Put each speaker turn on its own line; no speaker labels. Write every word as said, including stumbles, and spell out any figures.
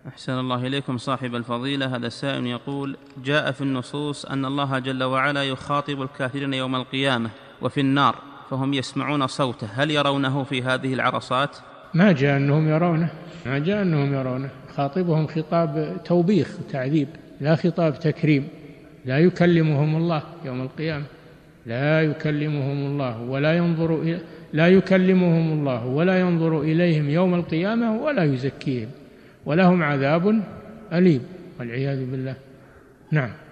أحسن الله إليكم صاحب الفضيلة. هذا السائل يقول: جاء في النصوص أن الله جل وعلا يخاطب الكافرين يوم القيامة وفي النار فهم يسمعون صوته، هل يرونه في هذه العرصات؟
ما جاء أنهم يرونه، ما جاء أنهم يرونه. خاطبهم خطاب توبيخ وتعذيب، لا خطاب تكريم. لا يكلمهم الله يوم القيامة، لا يكلمهم الله ولا ينظر إلى لا يكلمهم الله ولا ينظر إليهم يوم القيامة ولا يزكيهم ولهم عذاب أليم والعياذ بالله. نعم.